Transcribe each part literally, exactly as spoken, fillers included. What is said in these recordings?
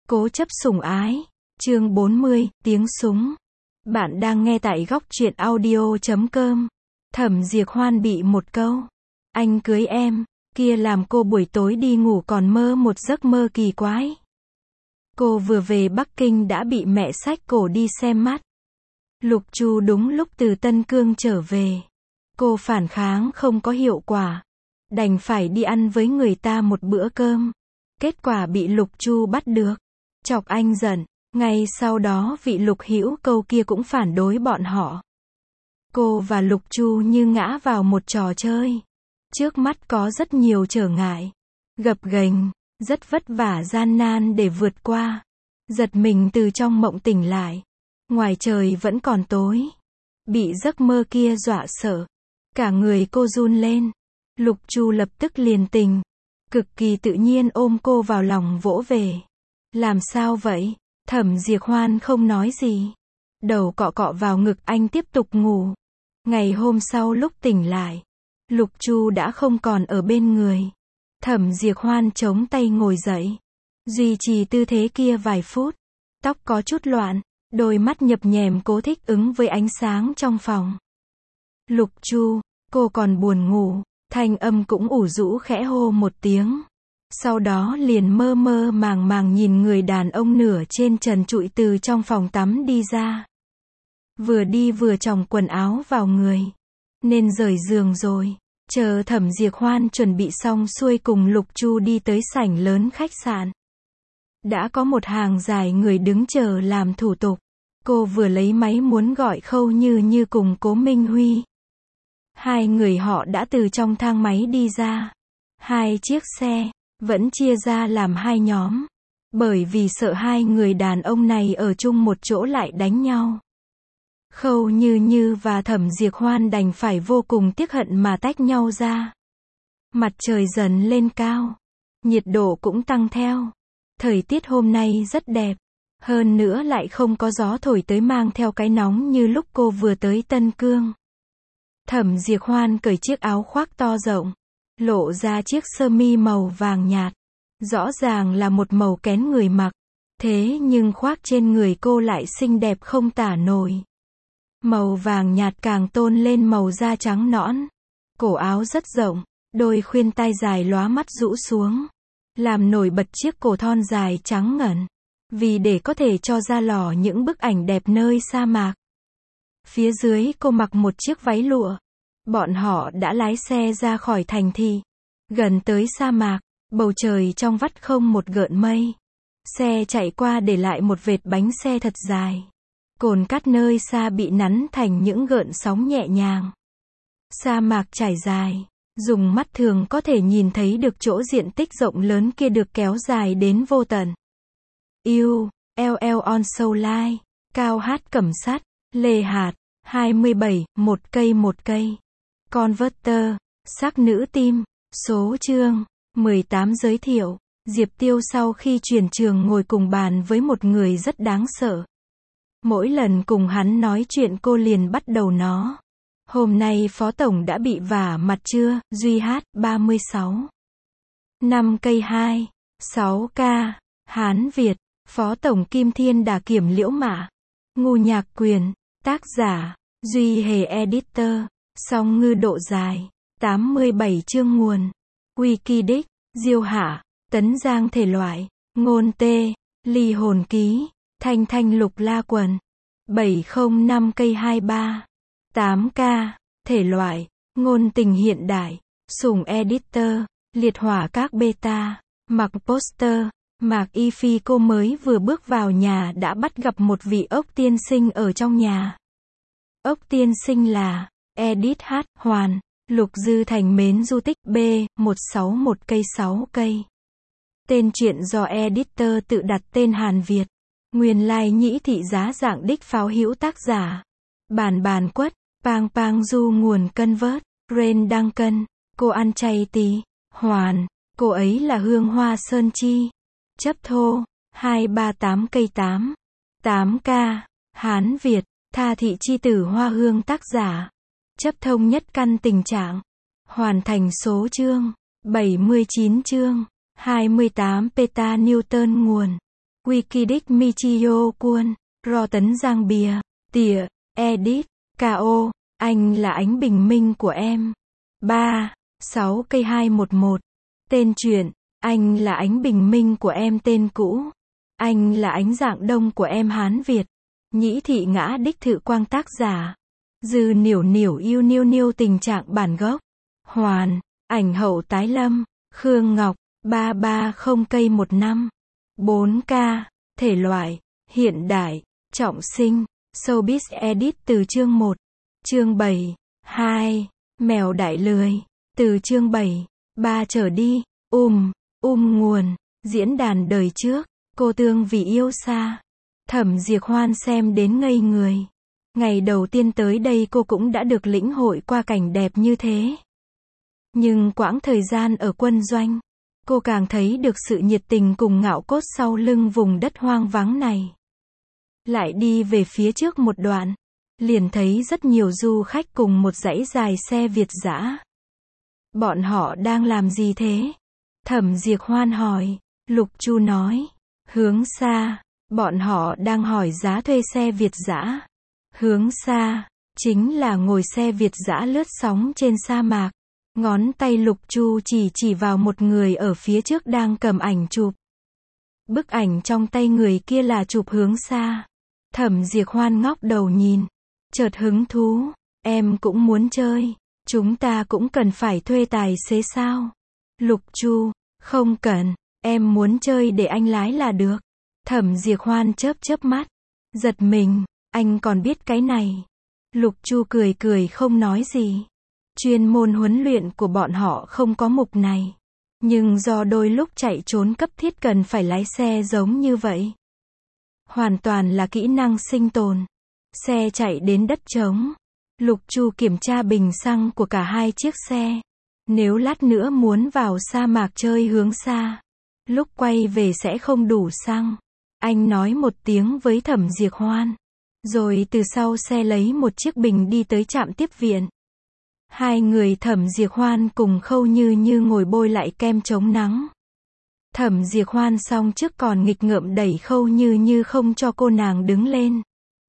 Cố chấp sủng ái. Chương bốn mươi, tiếng súng. Bạn đang nghe tại góc truyện audio chấm com. Thẩm Diệp Hoan bị một câu "anh cưới em" kia làm cô buổi tối đi ngủ còn mơ một giấc mơ kỳ quái. Cô vừa về Bắc Kinh đã bị mẹ xách cổ đi xem mắt. Lục Chu đúng lúc từ Tân Cương trở về. Cô phản kháng không có hiệu quả, đành phải đi ăn với người ta một bữa cơm. Kết quả bị Lục Chu bắt được, chọc anh giận. Ngay sau đó vị Lục Hữu Câu kia cũng phản đối bọn họ. Cô và Lục Chu như ngã vào một trò chơi. Trước mắt có rất nhiều trở ngại, gập ghềnh, rất vất vả gian nan để vượt qua. Giật mình từ trong mộng tỉnh lại. Ngoài trời vẫn còn tối. Bị giấc mơ kia dọa sợ. Cả người cô run lên. Lục Chu lập tức liền tình. Cực kỳ tự nhiên ôm cô vào lòng vỗ về. Làm sao vậy? Thẩm Diệp Hoan không nói gì. Đầu cọ cọ vào ngực anh tiếp tục ngủ. Ngày hôm sau lúc tỉnh lại, Lục Chu đã không còn ở bên người. Thẩm Diệp Hoan chống tay ngồi dậy. Duy trì tư thế kia vài phút. Tóc có chút loạn, đôi mắt nhập nhèm cố thích ứng với ánh sáng trong phòng. Lục Chu, cô còn buồn ngủ, thanh âm cũng ủ rũ khẽ hô một tiếng. Sau đó liền mơ mơ màng màng nhìn người đàn ông nửa trên trần trụi từ trong phòng tắm đi ra. Vừa đi vừa chồng quần áo vào người. Nên rời giường rồi. Chờ Thẩm Diệp Hoan chuẩn bị xong xuôi cùng Lục Chu đi tới sảnh lớn khách sạn. Đã có một hàng dài người đứng chờ làm thủ tục. Cô vừa lấy máy muốn gọi Khâu Như Như cùng Cố Minh Huy. Hai người họ đã từ trong thang máy đi ra. Hai chiếc xe vẫn chia ra làm hai nhóm, bởi vì sợ hai người đàn ông này ở chung một chỗ lại đánh nhau. Khâu Như Như và Thẩm Diệp Hoan đành phải vô cùng tiếc hận mà tách nhau ra. Mặt trời dần lên cao, nhiệt độ cũng tăng theo. Thời tiết hôm nay rất đẹp, hơn nữa lại không có gió thổi tới mang theo cái nóng như lúc cô vừa tới Tân Cương. Thẩm Diệp Hoan cởi chiếc áo khoác to rộng, lộ ra chiếc sơ mi màu vàng nhạt. Rõ ràng là một màu kén người mặc, thế nhưng khoác trên người cô lại xinh đẹp không tả nổi. Màu vàng nhạt càng tôn lên màu da trắng nõn. Cổ áo rất rộng, đôi khuyên tai dài lóa mắt rũ xuống, làm nổi bật chiếc cổ thon dài trắng ngần. Vì để có thể cho ra lò những bức ảnh đẹp nơi sa mạc. Phía dưới cô mặc một chiếc váy lụa. Bọn họ đã lái xe ra khỏi thành thị. Gần tới sa mạc, bầu trời trong vắt không một gợn mây. Xe chạy qua để lại một vệt bánh xe thật dài. Cồn cát nơi xa bị nắn thành những gợn sóng nhẹ nhàng. Sa mạc trải dài, dùng mắt thường có thể nhìn thấy được chỗ diện tích rộng lớn kia được kéo dài đến vô tận. Yêu, eo eo on sâu lai, cao hát cẩm sắt, lê hạt, hai mươi bảy, một cây một cây. Converter, sắc nữ tim, số chương, mười tám giới thiệu. Diệp Tiêu sau khi chuyển trường ngồi cùng bàn với một người rất đáng sợ. Mỗi lần cùng hắn nói chuyện cô liền bắt đầu nó. Hôm nay Phó Tổng đã bị vả mặt chưa? Duy hát, ba mươi sáu. năm cây hai, sáu k. Hán Việt. Phó Tổng Kim Thiên Đà Kiểm Liễu Mã. Ngu Nhạc Quyền. Tác giả, Duy Hề Editor. Song ngư độ dài, tám mươi bảy chương nguồn. Wikidic, Diêu Hạ, Tấn Giang thể loại, ngôn tê, ly hồn ký, thanh thanh lục la quần. bảy không năm cây hai ba, tám k, thể loại, ngôn tình hiện đại, sủng editor, liệt hỏa các beta, mặc poster. Mạc Y Phi cô mới vừa bước vào nhà đã bắt gặp một vị ốc tiên sinh ở trong nhà. Ốc tiên sinh là Edit H. Hoàn, Lục Dư Thành Mến Du Tích B, một sáu một cây sáu cây. Tên truyện do editor tự đặt tên Hàn Việt. Nguyên lai nhĩ thị giá dạng đích pháo hữu tác giả. Bản bản quất, pang pang du nguồn cân vớt, Rain đăng cân, cô ăn chay tí, Hoàn, cô ấy là Hương Hoa Sơn Chi. Chấp thô, hai ba tám cây tám, tám k, Hán Việt, Tha thị chi tử Hoa Hương tác giả. Chấp thông nhất căn tình trạng. Hoàn thành số chương, bảy mươi chín chương, hai mươi tám peta Newton nguồn. Wikidic Michio Kuon, Ro Tấn Giang Bìa, Tìa, Edit, ca o, anh là ánh bình minh của em. ba, sáu cây hai một một. Tên truyện, anh là ánh bình minh của em tên cũ. Anh là ánh dạng đông của em Hán Việt. Nhĩ thị ngã đích thự quang tác giả. Dư niểu niểu yêu niêu niêu tình trạng bản gốc. Hoàn, ảnh hậu tái lâm, Khương Ngọc, ba ba không cây một năm. bốn K, thể loại, hiện đại, trọng sinh, showbiz edit từ chương một. Chương bảy. hai. Mèo đại lười. Từ chương bảy. ba trở đi. Um, um nguồn. Diễn đàn đời trước. Cô Tương vì yêu xa. Thẩm Diệp Hoan xem đến ngây người. Ngày đầu tiên tới đây cô cũng đã được lĩnh hội qua cảnh đẹp như thế. Nhưng quãng thời gian ở quân doanh, cô càng thấy được sự nhiệt tình cùng ngạo cốt sau lưng vùng đất hoang vắng này. Lại đi về phía trước một đoạn, liền thấy rất nhiều du khách cùng một dãy dài xe Việt dã. Bọn họ đang làm gì thế? Thẩm Diệp Hoan hỏi. Lục Chu nói. Hướng xa. Bọn họ đang hỏi giá thuê xe Việt dã. Hướng xa, chính là ngồi xe Việt dã lướt sóng trên sa mạc. Ngón tay Lục Chu chỉ chỉ vào một người ở phía trước đang cầm ảnh chụp. Bức ảnh trong tay người kia là chụp hướng xa. Thẩm Diệp Hoan ngóc đầu nhìn. Chợt hứng thú. Em cũng muốn chơi. Chúng ta cũng cần phải thuê tài xế sao? Lục Chu. Không cần. Em muốn chơi để anh lái là được. Thẩm Diệp Hoan chớp chớp mắt. Giật mình. Anh còn biết cái này. Lục Chu cười cười không nói gì. Chuyên môn huấn luyện của bọn họ không có mục này. Nhưng do đôi lúc chạy trốn cấp thiết cần phải lái xe giống như vậy. Hoàn toàn là kỹ năng sinh tồn. Xe chạy đến đất trống. Lục Chu kiểm tra bình xăng của cả hai chiếc xe. Nếu lát nữa muốn vào sa mạc chơi hướng xa, lúc quay về sẽ không đủ xăng. Anh nói một tiếng với Thẩm Diệp Hoan. Rồi từ sau xe lấy một chiếc bình đi tới trạm tiếp viện. Hai người Thẩm Diệp Hoan cùng Khâu Như Như ngồi bôi lại kem chống nắng. Thẩm Diệp Hoan xong trước còn nghịch ngợm đẩy Khâu Như Như không cho cô nàng đứng lên.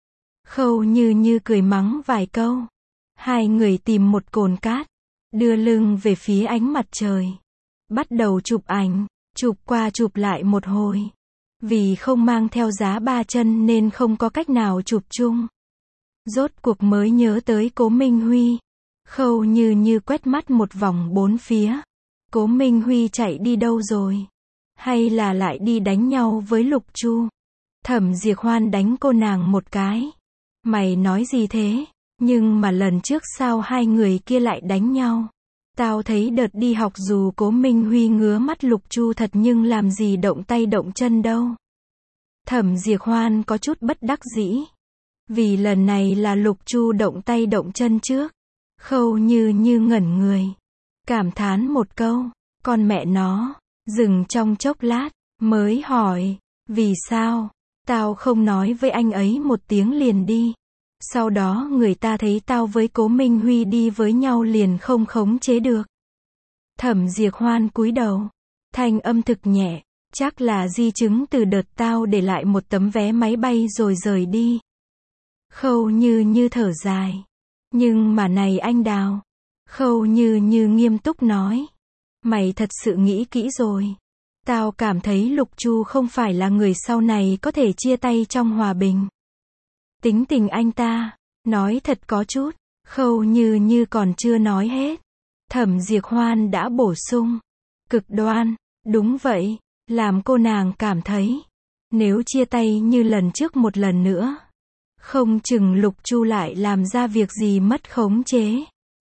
Khâu Như Như cười mắng vài câu. Hai người tìm một cồn cát, đưa lưng về phía ánh mặt trời. Bắt đầu chụp ảnh, chụp qua chụp lại một hồi. Vì không mang theo giá ba chân nên không có cách nào chụp chung. Rốt cuộc mới nhớ tới Cố Minh Huy. Khâu Như Như quét mắt một vòng bốn phía. Cố Minh Huy chạy đi đâu rồi? Hay là lại đi đánh nhau với Lục Chu? Thẩm Diệp Hoan đánh cô nàng một cái. Mày nói gì thế? Nhưng mà lần trước sao hai người kia lại đánh nhau? Tao thấy đợt đi học dù Cố Minh Huy ngứa mắt Lục Chu thật nhưng làm gì động tay động chân đâu. Thẩm Diệp Hoan có chút bất đắc dĩ. Vì lần này là Lục Chu động tay động chân trước. Khâu Như Như ngẩn người. Cảm thán một câu. Con mẹ nó. Dừng trong chốc lát. Mới hỏi. Vì sao? Tao không nói với anh ấy một tiếng liền đi. Sau đó người ta thấy tao với Cố Minh Huy đi với nhau liền không khống chế được. Thẩm Diệp Hoan cúi đầu. Thanh âm thực nhẹ. Chắc là di chứng từ đợt tao để lại một tấm vé máy bay rồi rời đi. Khâu Như Như thở dài. Nhưng mà này anh Đào. Khâu Như Như nghiêm túc nói. Mày thật sự nghĩ kỹ rồi. Tao cảm thấy Lục Chu không phải là người sau này có thể chia tay trong hòa bình. Tính tình anh ta, nói thật có chút. Khâu Như Như còn chưa nói hết. Thẩm Diệp Hoan đã bổ sung. Cực đoan, đúng vậy, làm cô nàng cảm thấy. Nếu chia tay như lần trước một lần nữa, không chừng Lục Chu lại làm ra việc gì mất khống chế.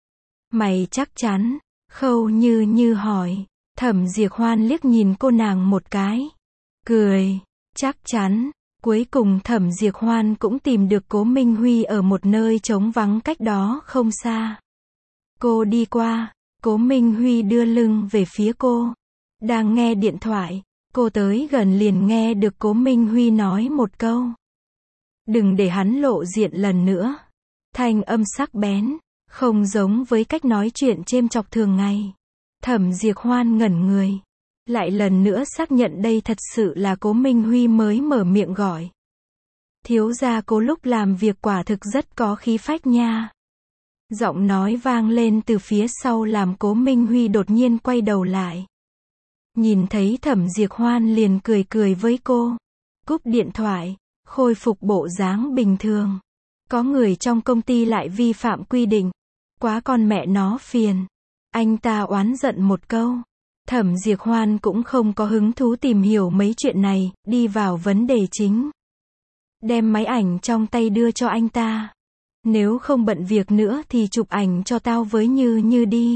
Mày chắc chắn? Khâu Như Như hỏi. Thẩm Diệp Hoan liếc nhìn cô nàng một cái. Cười. Chắc chắn. Cuối cùng Thẩm Diệp Hoan cũng tìm được Cố Minh Huy ở một nơi trống vắng cách đó không xa. Cô đi qua. Cố Minh Huy đưa lưng về phía cô. Đang nghe điện thoại. Cô tới gần liền nghe được Cố Minh Huy nói một câu. Đừng để hắn lộ diện lần nữa. Thanh âm sắc bén. Không giống với cách nói chuyện chêm chọc thường ngày. Thẩm Diệp Hoan ngẩn người. Lại lần nữa xác nhận đây thật sự là Cố Minh Huy mới mở miệng gọi. Thiếu gia Cố lúc làm việc quả thực rất có khí phách nha. Giọng nói vang lên từ phía sau làm Cố Minh Huy đột nhiên quay đầu lại. Nhìn thấy Thẩm Diệp Hoan liền cười cười với cô. Cúp điện thoại, khôi phục bộ dáng bình thường. Có người trong công ty lại vi phạm quy định. Quá con mẹ nó phiền. Anh ta oán giận một câu. Thẩm Diệp Hoan cũng không có hứng thú tìm hiểu mấy chuyện này, đi vào vấn đề chính. Đem máy ảnh trong tay đưa cho anh ta. Nếu không bận việc nữa thì chụp ảnh cho tao với Như Như đi.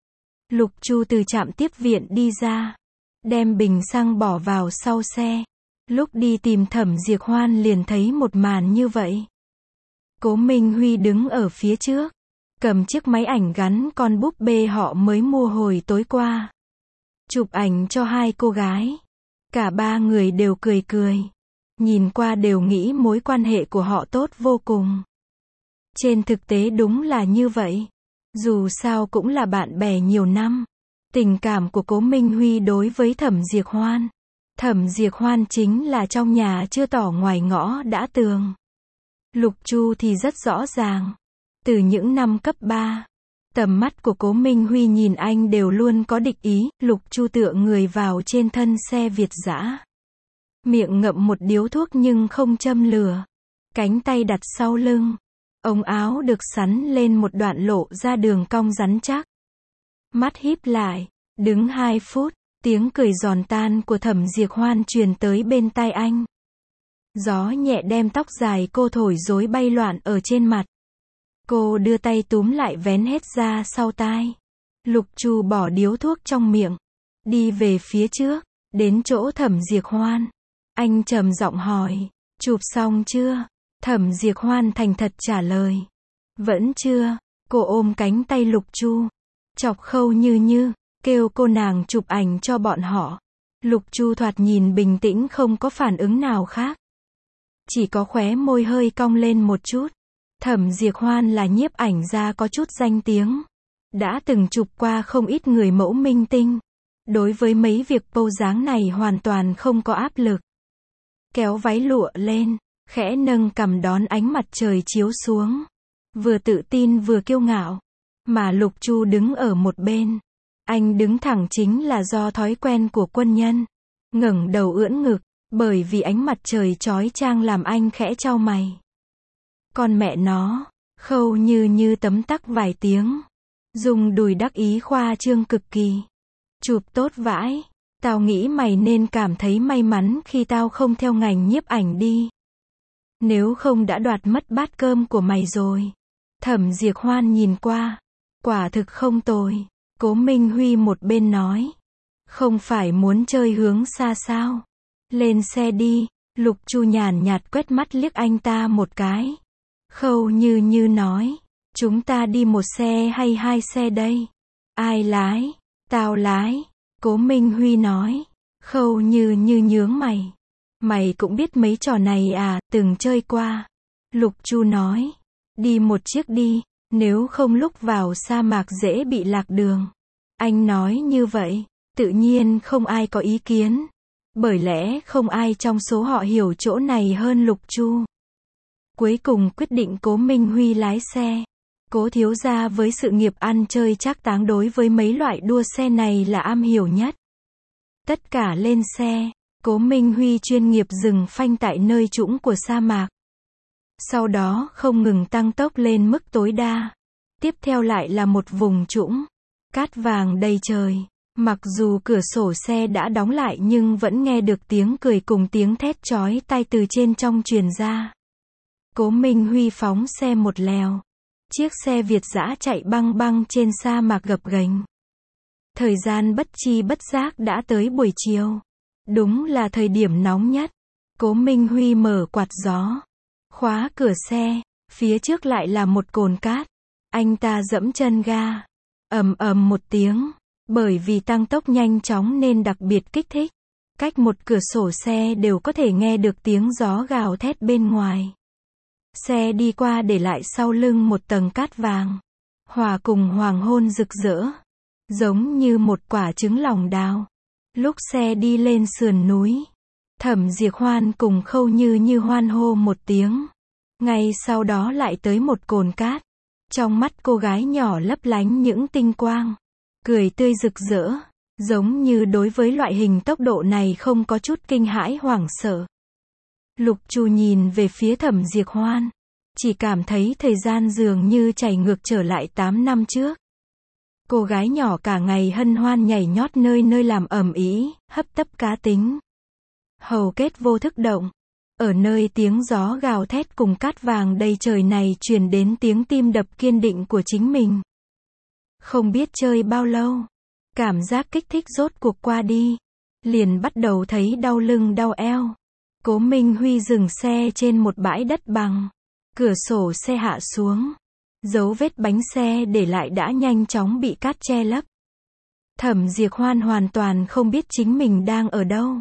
Lục Chu từ trạm tiếp viện đi ra. Đem bình xăng bỏ vào sau xe. Lúc đi tìm Thẩm Diệp Hoan liền thấy một màn như vậy. Cố Minh Huy đứng ở phía trước. Cầm chiếc máy ảnh gắn con búp bê họ mới mua hồi tối qua. Chụp ảnh cho hai cô gái. Cả ba người đều cười cười. Nhìn qua đều nghĩ mối quan hệ của họ tốt vô cùng. Trên thực tế đúng là như vậy. Dù sao cũng là bạn bè nhiều năm. Tình cảm của Cố Minh Huy đối với Thẩm Diệp Hoan. Thẩm Diệp Hoan chính là trong nhà chưa tỏ ngoài ngõ đã tường. Lục Chu thì rất rõ ràng. Từ những năm cấp ba, tầm mắt của Cố Minh Huy nhìn anh đều luôn có địch ý. Lục Chu tựa người vào trên thân xe Việt dã. Miệng ngậm một điếu thuốc nhưng không châm lửa. Cánh tay đặt sau lưng. Ống áo được xắn lên một đoạn lộ ra đường cong rắn chắc. Mắt híp lại, đứng hai phút, tiếng cười giòn tan của Thẩm Diệp Hoan truyền tới bên tai anh. Gió nhẹ đem tóc dài cô thổi rối bay loạn ở trên mặt. Cô đưa tay túm lại vén hết ra sau tai. Lục Chu bỏ điếu thuốc trong miệng, đi về phía trước, đến chỗ Thẩm Diệp Hoan. Anh trầm giọng hỏi, chụp xong chưa? Thẩm Diệp Hoan thành thật trả lời. Vẫn chưa. Cô ôm cánh tay Lục Chu, chọc Khâu Như Như, kêu cô nàng chụp ảnh cho bọn họ. Lục Chu thoạt nhìn bình tĩnh không có phản ứng nào khác. Chỉ có khóe môi hơi cong lên một chút. Thẩm Diệp Hoan là nhiếp ảnh gia có chút danh tiếng. Đã từng chụp qua không ít người mẫu minh tinh. Đối với mấy việc pose dáng này hoàn toàn không có áp lực. Kéo váy lụa lên, khẽ nâng cằm đón ánh mặt trời chiếu xuống. Vừa tự tin vừa kiêu ngạo. Mà Lục Chu đứng ở một bên. Anh đứng thẳng chính là do thói quen của quân nhân. Ngẩng đầu ưỡn ngực, bởi vì ánh mặt trời chói chang làm anh khẽ chau mày. Con mẹ nó, Khâu Như Như tấm tắc vài tiếng. Dùng đùi đắc ý khoa trương cực kỳ. Chụp tốt vãi. Tao nghĩ mày nên cảm thấy may mắn khi tao không theo ngành nhiếp ảnh đi. Nếu không đã đoạt mất bát cơm của mày rồi. Thẩm Diệp Hoan nhìn qua. Quả thực không tồi. Cố Minh Huy một bên nói. Không phải muốn chơi hướng xa sao? Lên xe đi. Lục Chu nhàn nhạt quét mắt liếc anh ta một cái. Khâu Như Như nói. Chúng ta đi một xe hay hai xe đây? Ai lái? Tao lái. Cố Minh Huy nói. Khâu Như Như nhướng mày. Mày cũng biết mấy trò này à, từng chơi qua. Lục Chu nói. Đi một chiếc đi, nếu không lúc vào sa mạc dễ bị lạc đường. Anh nói như vậy, tự nhiên không ai có ý kiến. Bởi lẽ không ai trong số họ hiểu chỗ này hơn Lục Chu. Cuối cùng quyết định Cố Minh Huy lái xe. Cố thiếu gia với sự nghiệp ăn chơi trác táng đối với mấy loại đua xe này là am hiểu nhất. Tất cả lên xe, Cố Minh Huy chuyên nghiệp dừng phanh tại nơi trũng của sa mạc. Sau đó không ngừng tăng tốc lên mức tối đa. Tiếp theo lại là một vùng trũng. Cát vàng đầy trời. Mặc dù cửa sổ xe đã đóng lại nhưng vẫn nghe được tiếng cười cùng tiếng thét chói tai từ trên trong truyền ra. Cố Minh Huy phóng xe một lèo. Chiếc xe Việt dã chạy băng băng trên sa mạc gập ghềnh. Thời gian bất chi bất giác đã tới buổi chiều. Đúng là thời điểm nóng nhất. Cố Minh Huy mở quạt gió. Khóa cửa xe. Phía trước lại là một cồn cát. Anh ta giẫm chân ga. Ầm ầm một tiếng. Bởi vì tăng tốc nhanh chóng nên đặc biệt kích thích. Cách một cửa sổ xe đều có thể nghe được tiếng gió gào thét bên ngoài. Xe đi qua để lại sau lưng một tầng cát vàng. Hòa cùng hoàng hôn rực rỡ. Giống như một quả trứng lòng đào. Lúc xe đi lên sườn núi, Thẩm Diệp Hoan cùng Khâu Như Như hoan hô một tiếng. Ngay sau đó lại tới một cồn cát. Trong mắt cô gái nhỏ lấp lánh những tinh quang. Cười tươi rực rỡ. Giống như đối với loại hình tốc độ này không có chút kinh hãi hoảng sợ. Lục Chu nhìn về phía Thẩm Diệp Hoan. Chỉ cảm thấy thời gian dường như chảy ngược trở lại tám năm trước. Cô gái nhỏ cả ngày hân hoan nhảy nhót nơi nơi làm ầm ĩ, hấp tấp cá tính. Hầu kết vô thức động. Ở nơi tiếng gió gào thét cùng cát vàng đầy trời này truyền đến tiếng tim đập kiên định của chính mình. Không biết chơi bao lâu, cảm giác kích thích rốt cuộc qua đi. Liền bắt đầu thấy đau lưng đau eo. Cố Minh Huy dừng xe trên một bãi đất bằng. Cửa sổ xe hạ xuống. Dấu vết bánh xe để lại đã nhanh chóng bị cát che lấp. Thẩm Diệp Hoan hoàn toàn không biết chính mình đang ở đâu.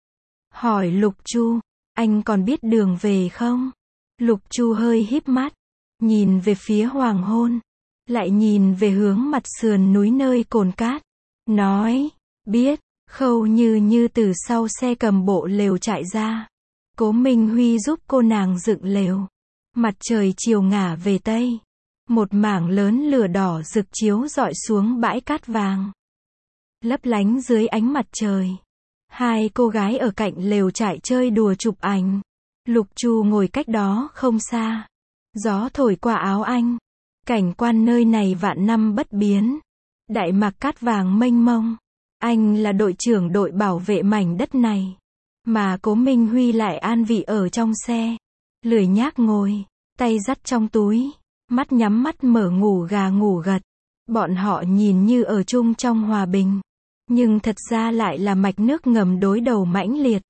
Hỏi Lục Chu, anh còn biết đường về không? Lục Chu hơi híp mắt, nhìn về phía hoàng hôn, lại nhìn về hướng mặt sườn núi nơi cồn cát, nói, biết. Khâu Như Như từ sau xe cầm bộ lều chạy ra. Cố Minh Huy giúp cô nàng dựng lều. Mặt trời chiều ngả về tây. Một mảng lớn lửa đỏ rực chiếu rọi xuống bãi cát vàng. Lấp lánh dưới ánh mặt trời. Hai cô gái ở cạnh lều trại chơi đùa chụp ảnh. Lục Chu ngồi cách đó không xa. Gió thổi qua áo anh. Cảnh quan nơi này vạn năm bất biến. Đại mạc cát vàng mênh mông. Anh là đội trưởng đội bảo vệ mảnh đất này. Mà Cố Minh Huy lại an vị ở trong xe. Lười nhác ngồi, tay dắt trong túi. Mắt nhắm mắt mở ngủ gà ngủ gật. Bọn họ nhìn như ở chung trong hòa bình. Nhưng thật ra lại là mạch nước ngầm đối đầu mãnh liệt.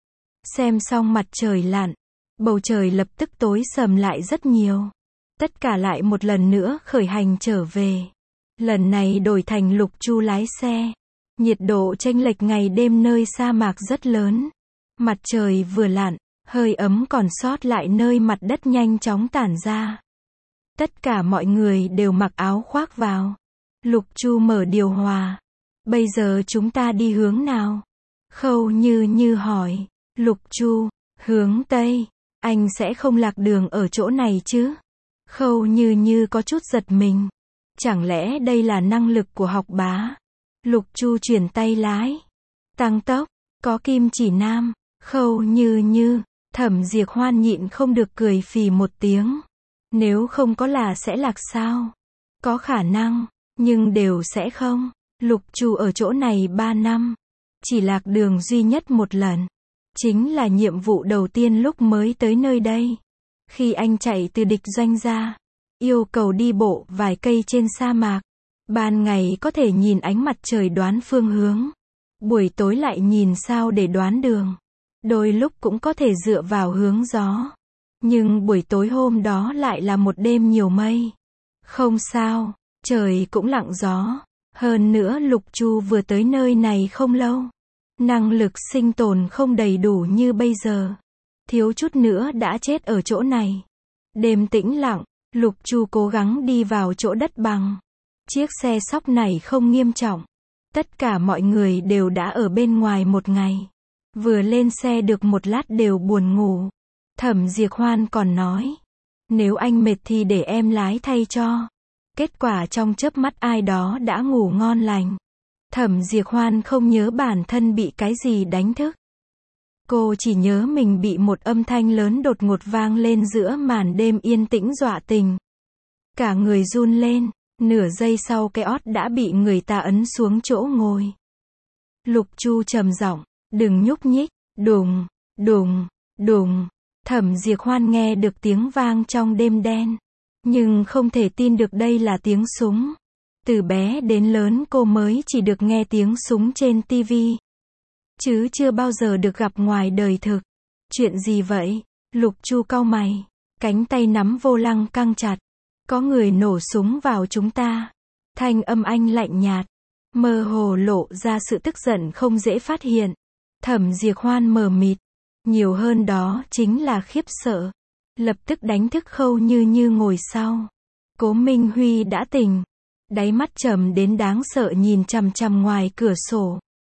Xem xong mặt trời lặn. Bầu trời lập tức tối sầm lại rất nhiều. Tất cả lại một lần nữa khởi hành trở về. Lần này đổi thành Lục Chu lái xe. Nhiệt độ chênh lệch ngày đêm nơi sa mạc rất lớn. Mặt trời vừa lặn, hơi ấm còn sót lại nơi mặt đất nhanh chóng tản ra. Tất cả mọi người đều mặc áo khoác vào. Lục Chu mở điều hòa. Bây giờ chúng ta đi hướng nào? Khâu Như Như hỏi. Lục Chu, hướng Tây. Anh sẽ không lạc đường ở chỗ này chứ? Khâu Như Như có chút giật mình. Chẳng lẽ đây là năng lực của học bá? Lục Chu chuyển tay lái. Tăng tốc. Có kim chỉ nam. Khâu Như Như. Thẩm Diệp Hoan nhịn không được cười phì một tiếng. Nếu không có là sẽ lạc sao? Có khả năng, nhưng đều sẽ không. Lục Chu ở chỗ này ba năm. Chỉ lạc đường duy nhất một lần. Chính là nhiệm vụ đầu tiên lúc mới tới nơi đây. Khi anh chạy từ địch doanh ra. Yêu cầu đi bộ vài cây trên sa mạc. Ban ngày có thể nhìn ánh mặt trời đoán phương hướng. Buổi tối lại nhìn sao để đoán đường. Đôi lúc cũng có thể dựa vào hướng gió. Nhưng buổi tối hôm đó lại là một đêm nhiều mây. Không sao, trời cũng lặng gió. Hơn nữa Lục Chu vừa tới nơi này không lâu. Năng lực sinh tồn không đầy đủ như bây giờ. Thiếu chút nữa đã chết ở chỗ này. Đêm tĩnh lặng, Lục Chu cố gắng đi vào chỗ đất bằng. Chiếc xe sóc này không nghiêm trọng. Tất cả mọi người đều đã ở bên ngoài một ngày. Vừa lên xe được một lát đều buồn ngủ. Thẩm Diệp Hoan còn nói. Nếu anh mệt thì để em lái thay cho. Kết quả trong chớp mắt ai đó đã ngủ ngon lành. Thẩm Diệp Hoan không nhớ bản thân bị cái gì đánh thức. Cô chỉ nhớ mình bị một âm thanh lớn đột ngột vang lên giữa màn đêm yên tĩnh dọa tình. Cả người run lên, nửa giây sau cái ót đã bị người ta ấn xuống chỗ ngồi. Lục Chu trầm giọng, đừng nhúc nhích, đùng, đùng, đùng. Thẩm Diệp Hoan nghe được tiếng vang trong đêm đen. Nhưng không thể tin được đây là tiếng súng. Từ bé đến lớn cô mới chỉ được nghe tiếng súng trên tivi. Chứ chưa bao giờ được gặp ngoài đời thực. Chuyện gì vậy? Lục Chu cau mày. Cánh tay nắm vô lăng căng chặt. Có người nổ súng vào chúng ta. Thanh âm anh lạnh nhạt. Mơ hồ lộ ra sự tức giận không dễ phát hiện. Thẩm Diệp Hoan mờ mịt. Nhiều hơn đó chính là khiếp sợ. Lập tức đánh thức Khâu Như Như ngồi sau. Cố Minh Huy đã tỉnh. Đáy mắt trầm đến đáng sợ nhìn chằm chằm ngoài cửa sổ.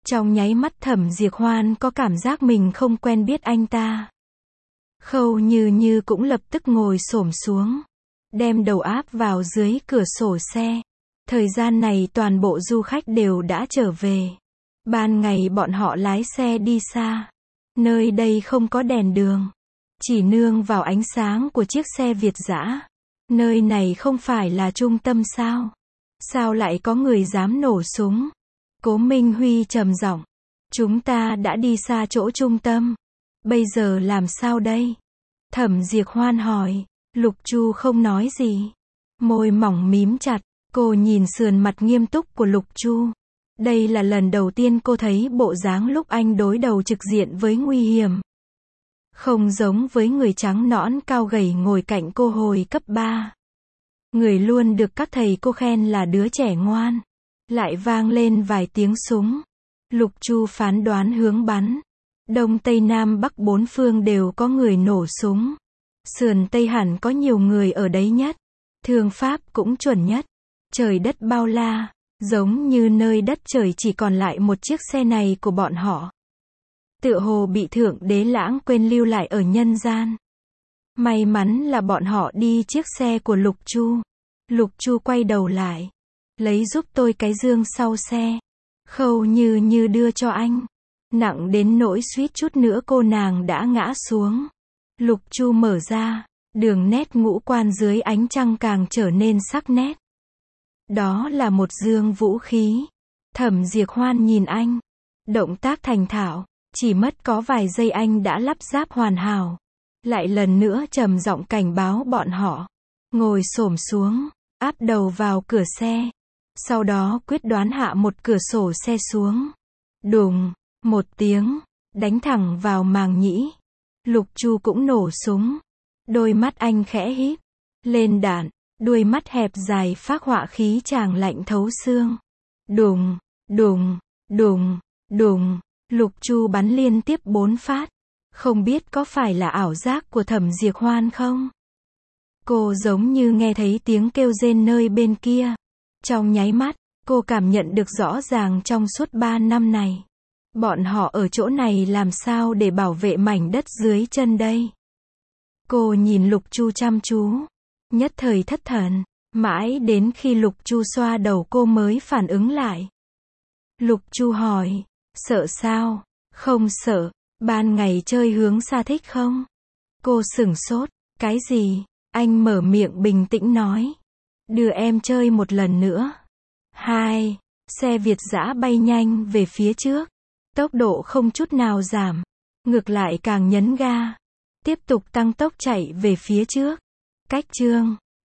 Trong nháy mắt Thẩm Diệp Hoan có cảm giác mình không quen biết anh ta. Khâu Như Như cũng lập tức ngồi xổm xuống, đem đầu áp vào dưới cửa sổ xe. Thời gian này toàn bộ du khách đều đã trở về. Ban ngày bọn họ lái xe đi xa. Nơi đây không có đèn đường, chỉ nương vào ánh sáng của chiếc xe Việt dã. Nơi này không phải là trung tâm sao? Sao lại có người dám nổ súng? Cố Minh Huy trầm giọng. Chúng ta đã đi xa chỗ trung tâm. Bây giờ làm sao đây? Thẩm Diệp Hoan hỏi. Lục Chu không nói gì. Môi mỏng mím chặt. Cô nhìn sườn mặt nghiêm túc của Lục Chu. Đây là lần đầu tiên cô thấy bộ dáng lúc anh đối đầu trực diện với nguy hiểm. Không giống với người trắng nõn cao gầy ngồi cạnh cô hồi cấp ba. Người luôn được các thầy cô khen là đứa trẻ ngoan. Lại vang lên vài tiếng súng. Lục Chu phán đoán hướng bắn. Đông Tây Nam Bắc bốn phương đều có người nổ súng. Sườn Tây hẳn có nhiều người ở đấy nhất. Thương pháp cũng chuẩn nhất. Trời đất bao la. Giống như nơi đất trời chỉ còn lại một chiếc xe này của bọn họ. Tựa hồ bị Thượng Đế lãng quên lưu lại ở nhân gian. May mắn là bọn họ đi chiếc xe của Lục Chu. Lục Chu quay đầu lại. Lấy giúp tôi cái dương sau xe. Khâu Như Như đưa cho anh. Nặng đến nỗi suýt chút nữa cô nàng đã ngã xuống. Lục Chu mở ra. Đường nét ngũ quan dưới ánh trăng càng trở nên sắc nét. Đó là một dương vũ khí. Thẩm Diệp Hoan nhìn anh. Động tác thành thạo. Chỉ mất có vài giây anh đã lắp ráp hoàn hảo. Lại lần nữa trầm giọng cảnh báo bọn họ. Ngồi xổm xuống. Áp đầu vào cửa xe. Sau đó quyết đoán hạ một cửa sổ xe xuống. Đùng. Một tiếng. Đánh thẳng vào màng nhĩ. Lục Chu cũng nổ súng. Đôi mắt anh khẽ híp. Lên đạn. Đuôi mắt hẹp dài phác họa khí chàng lạnh thấu xương. Đùng. Đùng. Đùng. Đùng. Lục Chu bắn liên tiếp bốn phát. Không biết có phải là ảo giác của Thẩm Diệp Hoan không? Cô giống như nghe thấy tiếng kêu rên nơi bên kia. Trong nháy mắt, cô cảm nhận được rõ ràng trong suốt ba năm này. Bọn họ ở chỗ này làm sao để bảo vệ mảnh đất dưới chân đây? Cô nhìn Lục Chu chăm chú. Nhất thời thất thần. Mãi đến khi Lục Chu xoa đầu cô mới phản ứng lại. Lục Chu hỏi. Sợ sao? Không sợ. Ban ngày chơi hướng xa thích không? Cô sửng sốt. Cái gì? Anh mở miệng bình tĩnh nói. Đưa em chơi một lần nữa. Hai. Xe Việt dã bay nhanh về phía trước. Tốc độ không chút nào giảm. Ngược lại càng nhấn ga. Tiếp tục tăng tốc chạy về phía trước. Cách chương.